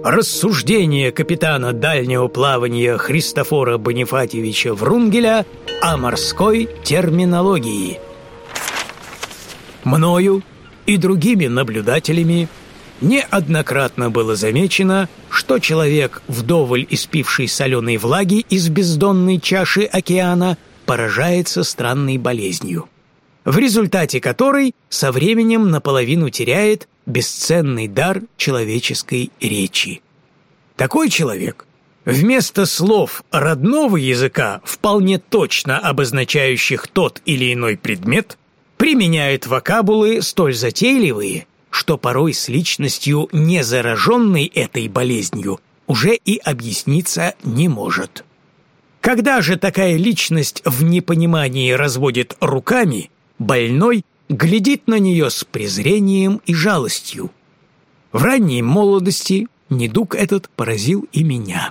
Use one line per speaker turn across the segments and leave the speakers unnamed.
Рассуждение капитана дальнего плавания Христофора Бонифатьевича Врунгеля о морской терминологии. Мною и другими наблюдателями неоднократно было замечено, что человек, вдоволь испивший соленой влаги из бездонной чаши океана, поражается странной болезнью, в результате которой со временем наполовину теряет бесценный дар человеческой речи. Такой человек вместо слов родного языка, вполне точно обозначающих тот или иной предмет, применяет вокабулы столь затейливые, что порой с личностью, не зараженной этой болезнью, уже и объясниться не может. Когда же такая личность в непонимании разводит руками, больной глядит на нее с презрением и жалостью. В ранней молодости недуг этот поразил и меня.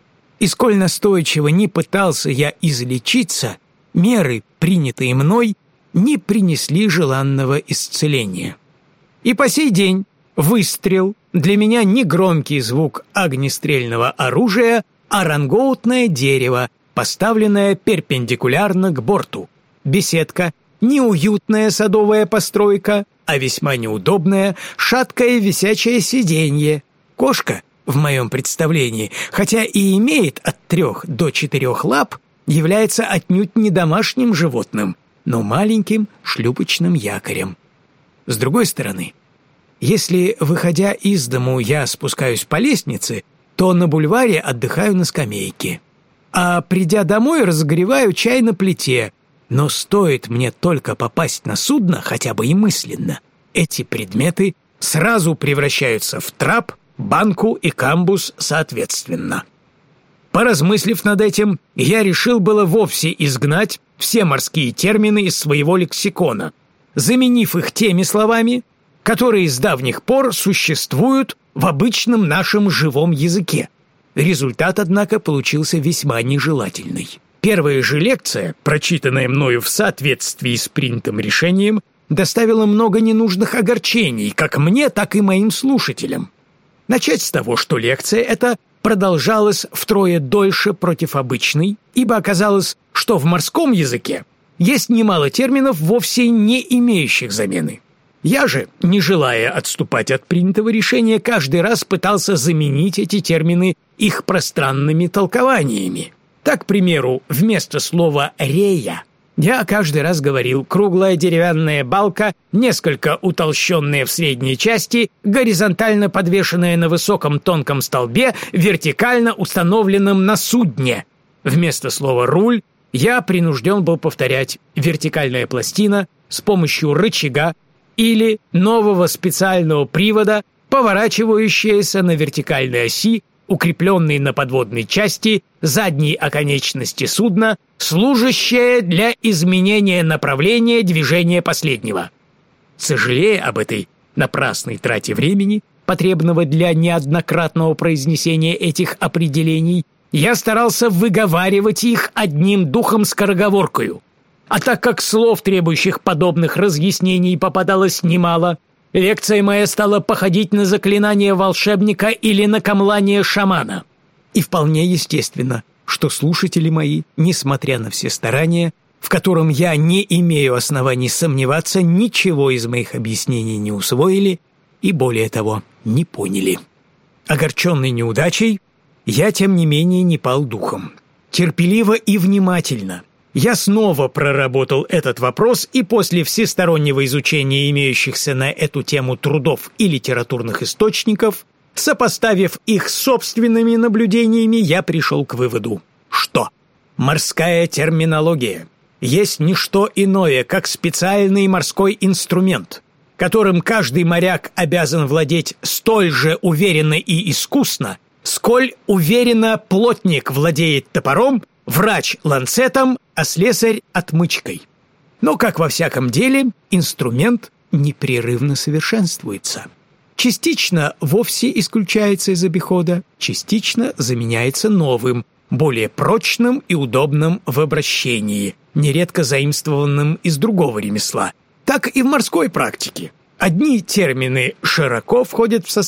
И сколь настойчиво не пытался я излечиться, меры, принятые мной, не принесли желанного исцеления. И по сей день выстрел для меня не громкий звук огнестрельного оружия, а рангоутное дерево, поставленное перпендикулярно к борту, беседка, неуютная садовая постройка, а весьма неудобное, шаткое висячее сиденье, кошка, в моем представлении, хотя и имеет от 3 до 4 лап, является отнюдь не домашним животным, но маленьким шлюпочным якорем. С другой стороны, если, выходя из дому, я спускаюсь по лестнице, то на бульваре отдыхаю на скамейке, а придя домой, разогреваю чай на плите. Но стоит мне только попасть на судно, хотя бы и мысленно, эти предметы сразу превращаются в трап, банку и камбуз соответственно. Поразмыслив над этим, я решил было вовсе изгнать все морские термины из своего лексикона, заменив их теми словами, которые с давних пор существуют в обычном нашем живом языке. Результат, однако, получился весьма нежелательный. Первая же лекция, прочитанная мною в соответствии с принятым решением, доставила много ненужных огорчений как мне, так и моим слушателям. Начать с того, что лекция эта продолжалась втрое дольше против обычной, ибо оказалось, что в морском языке есть немало терминов, вовсе не имеющих замены. Я же, не желая отступать от принятого решения, каждый раз пытался заменить эти термины их пространными толкованиями. Так, к примеру, вместо слова «рея» я каждый раз говорил «круглая деревянная балка, несколько утолщенная в средней части, горизонтально подвешенная на высоком тонком столбе, вертикально установленном на судне». Вместо слова «руль» я принужден был повторять «вертикальная пластина с помощью рычага или нового специального привода, поворачивающаяся на вертикальной оси, укрепленной на подводной части задней оконечности судна, служащая для изменения направления движения последнего. Сожалея об этой напрасной трате времени, потребного для неоднократного произнесения этих определений, я старался выговаривать их одним духом скороговоркою. А так как слов, требующих подобных разъяснений, попадалось немало, лекция моя стала походить на заклинание волшебника или на камлание шамана. И вполне естественно, что слушатели мои, несмотря на все старания, в котором я не имею оснований сомневаться, ничего из моих объяснений не усвоили и, более того, не поняли. Огорченный неудачей, я, тем не менее, не пал духом. Терпеливо и внимательно я снова проработал этот вопрос, и после всестороннего изучения имеющихся на эту тему трудов и литературных источников, сопоставив их с собственными наблюдениями, я пришел к выводу, что морская терминология есть не что иное, как специальный морской инструмент, которым каждый моряк обязан владеть столь же уверенно и искусно, сколь уверенно плотник владеет топором, врач ланцетом, а слесарь отмычкой. Но, как во всяком деле, инструмент непрерывно совершенствуется. Частично вовсе исключается из обихода, частично заменяется новым, более прочным и удобным в обращении, нередко заимствованным из другого ремесла. Так и в морской практике. Одни термины широко входят в состав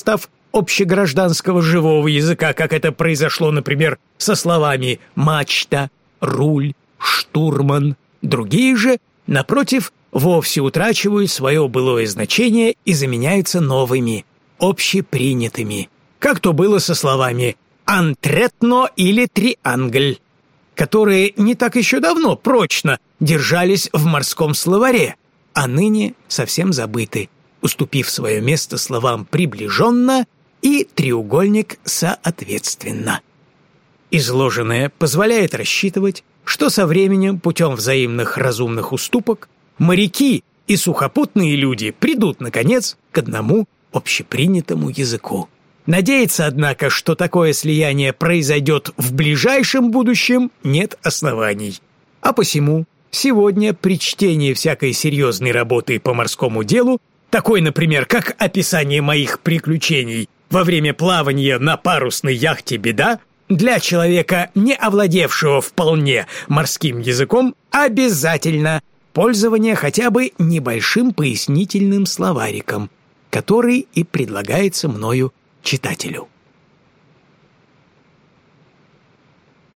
общегражданского живого языка, как это произошло, например, со словами «мачта», «руль», «штурман». Другие же, напротив, вовсе утрачивают свое былое значение и заменяются новыми, общепринятыми, как то было со словами «антретно» или «триангль», которые не так еще давно прочно держались в морском словаре, а ныне совсем забыты, уступив свое место словам «приближенно» и «треугольник» соответственно. Изложенное позволяет рассчитывать, что со временем, путем взаимных разумных уступок, моряки и сухопутные люди придут, наконец, к одному общепринятому языку. Надеяться, однако, что такое слияние произойдет в ближайшем будущем, нет оснований. А посему сегодня при чтении всякой серьезной работы по морскому делу, такой, например, как описание моих приключений во время плавания на парусной яхте «Беда», для человека, не овладевшего вполне морским языком, обязательно пользование хотя бы небольшим пояснительным словариком, который и предлагается мною читателю.